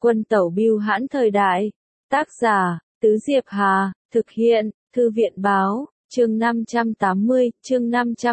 Quân tẩu bưu hãn thời đại. Tác giả, Tứ Diệp Hà, thực hiện, Thư viện báo, chương 580, chương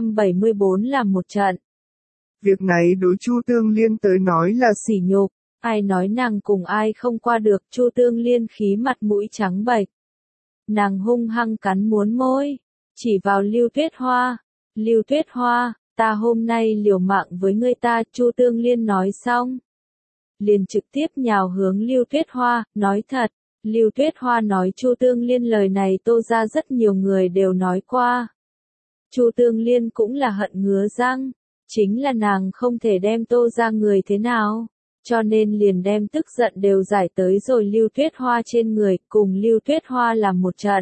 574 là một trận. Việc này đối Chu Tương Liên tới nói là sỉ nhục, ai nói nàng cùng ai không qua được, Chu Tương Liên khí mặt mũi trắng bệch. Nàng hung hăng cắn muốn môi, chỉ vào Lưu Tuyết Hoa. Lưu Tuyết Hoa, ta hôm nay liều mạng với ngươi ta, Chu Tương Liên nói xong. Liền trực tiếp nhào hướng Lưu Tuyết Hoa, nói thật, Lưu Tuyết Hoa nói Chu Tương Liên lời này Tô ra rất nhiều người đều nói qua. Chu Tương Liên cũng là hận ngứa răng, chính là nàng không thể đem Tô ra người thế nào, cho nên liền đem tức giận đều giải tới rồi Lưu Tuyết Hoa trên người, cùng Lưu Tuyết Hoa làm một trận.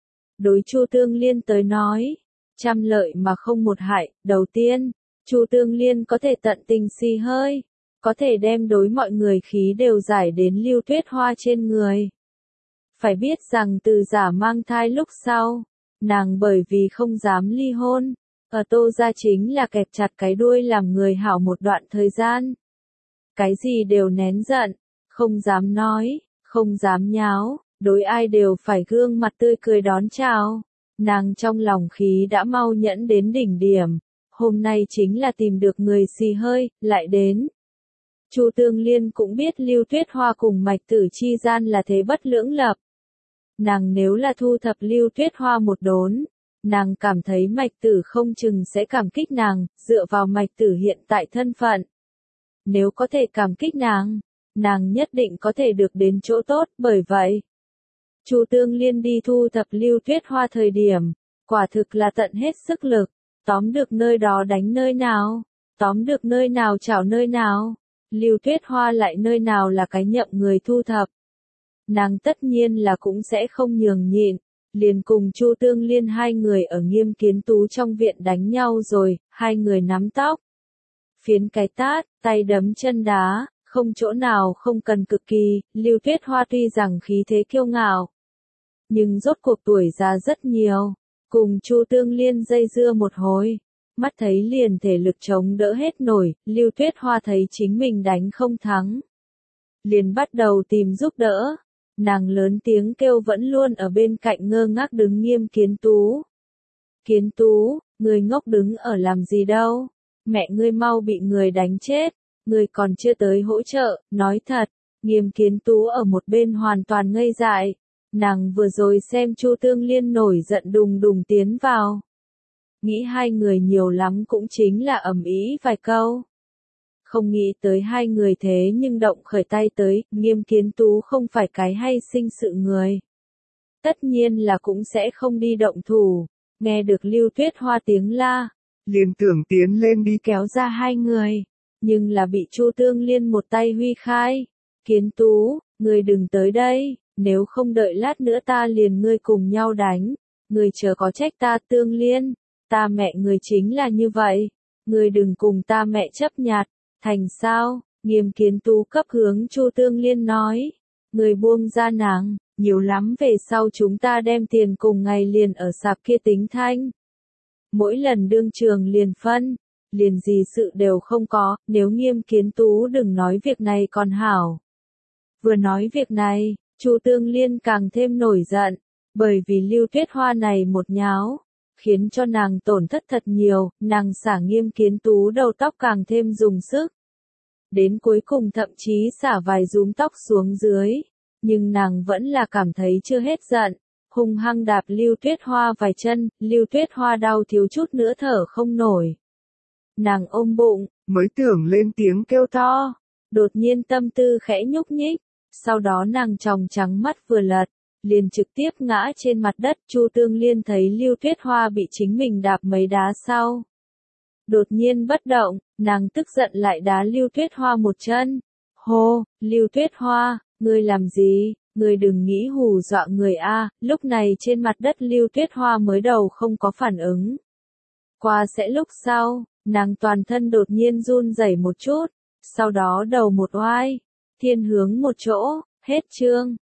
Đối Chu Tương Liên tới nói, trăm lợi mà không một hại, đầu tiên, Chu Tương Liên có thể tận tình xì hơi, có thể đem đối mọi người khí đều giải đến Lưu Tuyết Hoa trên người. Phải biết rằng từ giả mang thai lúc sau, nàng bởi vì không dám ly hôn, ở Tô ra chính là kẹp chặt cái đuôi làm người hảo một đoạn thời gian. Cái gì đều nén giận, không dám nói, không dám nháo, đối ai đều phải gương mặt tươi cười đón chào. Nàng trong lòng khí đã mau nhẫn đến đỉnh điểm, hôm nay chính là tìm được người xì hơi, lại đến. Chu Tương Liên cũng biết Lưu Tuyết Hoa cùng Mạch Tử chi gian là thế bất lưỡng lập. Nàng nếu là thu thập Lưu Tuyết Hoa một đốn, nàng cảm thấy Mạch Tử không chừng sẽ cảm kích nàng, dựa vào Mạch Tử hiện tại thân phận. Nếu có thể cảm kích nàng nhất định có thể được đến chỗ tốt, bởi vậy. Chu Tương Liên đi thu thập Lưu Tuyết Hoa thời điểm, quả thực là tận hết sức lực, tóm được nơi đó đánh nơi nào, tóm được nơi nào chảo nơi nào, Lưu Tuyết Hoa lại nơi nào là cái nhậm người thu thập. Nàng tất nhiên là cũng sẽ không nhường nhịn, liền cùng Chu Tương Liên hai người ở Nghiêm Kiến Tú trong viện đánh nhau rồi, hai người nắm tóc. Phiến cái tát, tay đấm chân đá, không chỗ nào không cần cực kỳ, Lưu Tuyết Hoa tuy rằng khí thế kiêu ngạo, nhưng rốt cuộc tuổi già rất nhiều, cùng Chu Tương Liên dây dưa một hồi, mắt thấy liền thể lực chống đỡ hết nổi, Lưu Tuyết Hoa thấy chính mình đánh không thắng. Liền bắt đầu tìm giúp đỡ, nàng lớn tiếng kêu vẫn luôn ở bên cạnh ngơ ngác đứng Nghiêm Kiến Tú. Kiến Tú, người ngốc đứng ở làm gì đâu, mẹ ngươi mau bị người đánh chết, người còn chưa tới hỗ trợ, nói thật, Nghiêm Kiến Tú ở một bên hoàn toàn ngây dại. Nàng vừa rồi xem Chu Tương Liên nổi giận đùng đùng tiến vào. Nghĩ hai người nhiều lắm cũng chính là ầm ĩ vài câu. Không nghĩ tới hai người thế nhưng động khởi tay tới, Nghiêm Kiến Tú không phải cái hay sinh sự người. Tất nhiên là cũng sẽ không đi động thủ, nghe được Lưu Tuyết Hoa tiếng la. liền tưởng tiến lên đi kéo ra hai người, nhưng là bị Chu Tương Liên một tay huy khai. Kiến Tú, người đừng tới đây. Nếu không đợi lát nữa ta liền ngươi cùng nhau đánh, ngươi chờ có trách ta. Tương Liên, ta mẹ người chính là như vậy, ngươi đừng cùng ta mẹ chấp nhặt, thành sao? Nghiêm Kiến Tú cấp hướng Chu Tương Liên nói, ngươi buông ra nàng, nhiều lắm về sau chúng ta đem tiền cùng ngày liền ở sạp kia tính thanh. Mỗi lần đương trường liền phân, liền gì sự đều không có, nếu Nghiêm Kiến Tú đừng nói việc này còn hảo. Vừa nói việc này, Chu Tương Liên càng thêm nổi giận, bởi vì Lưu Tuyết Hoa này một nháo, khiến cho nàng tổn thất thật nhiều, nàng xả Nghiêm Kiến Tú đầu tóc càng thêm dùng sức. Đến cuối cùng thậm chí xả vài rúm tóc xuống dưới, nhưng nàng vẫn là cảm thấy chưa hết giận, hung hăng đạp Lưu Tuyết Hoa vài chân, Lưu Tuyết Hoa đau thiếu chút nữa thở không nổi. Nàng ôm bụng, mới tưởng lên tiếng kêu to, đột nhiên tâm tư khẽ nhúc nhích. Sau đó nàng tròng trắng mắt vừa lật, liền trực tiếp ngã trên mặt đất. Chu Tương Liên thấy Lưu Tuyết Hoa bị chính mình đạp mấy đá sau. Đột nhiên bất động, nàng tức giận lại đá Lưu Tuyết Hoa một chân. Hô, Lưu Tuyết Hoa, ngươi làm gì, ngươi đừng nghĩ hù dọa người a. Lúc này trên mặt đất Lưu Tuyết Hoa mới đầu không có phản ứng. Qua sẽ lúc sau, nàng toàn thân đột nhiên run rẩy một chút, sau đó đầu một oai. Thiên hướng một chỗ, hết chương.